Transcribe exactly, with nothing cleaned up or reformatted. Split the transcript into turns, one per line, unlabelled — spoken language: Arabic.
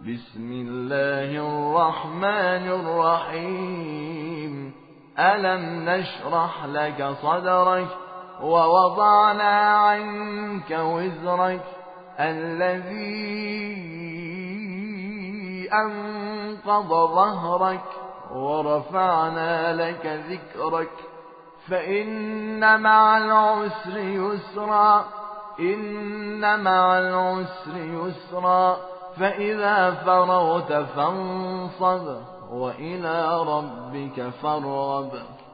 بسم الله الرحمن الرحيم ألم نشرح لك صدرك ووضعنا عنك وزرك الذي أنقض ظهرك ورفعنا لك ذكرك فإن مع العسر يسرا إن مع العسر يسرا فإذا فرغت فانصب وإلى ربك فارغب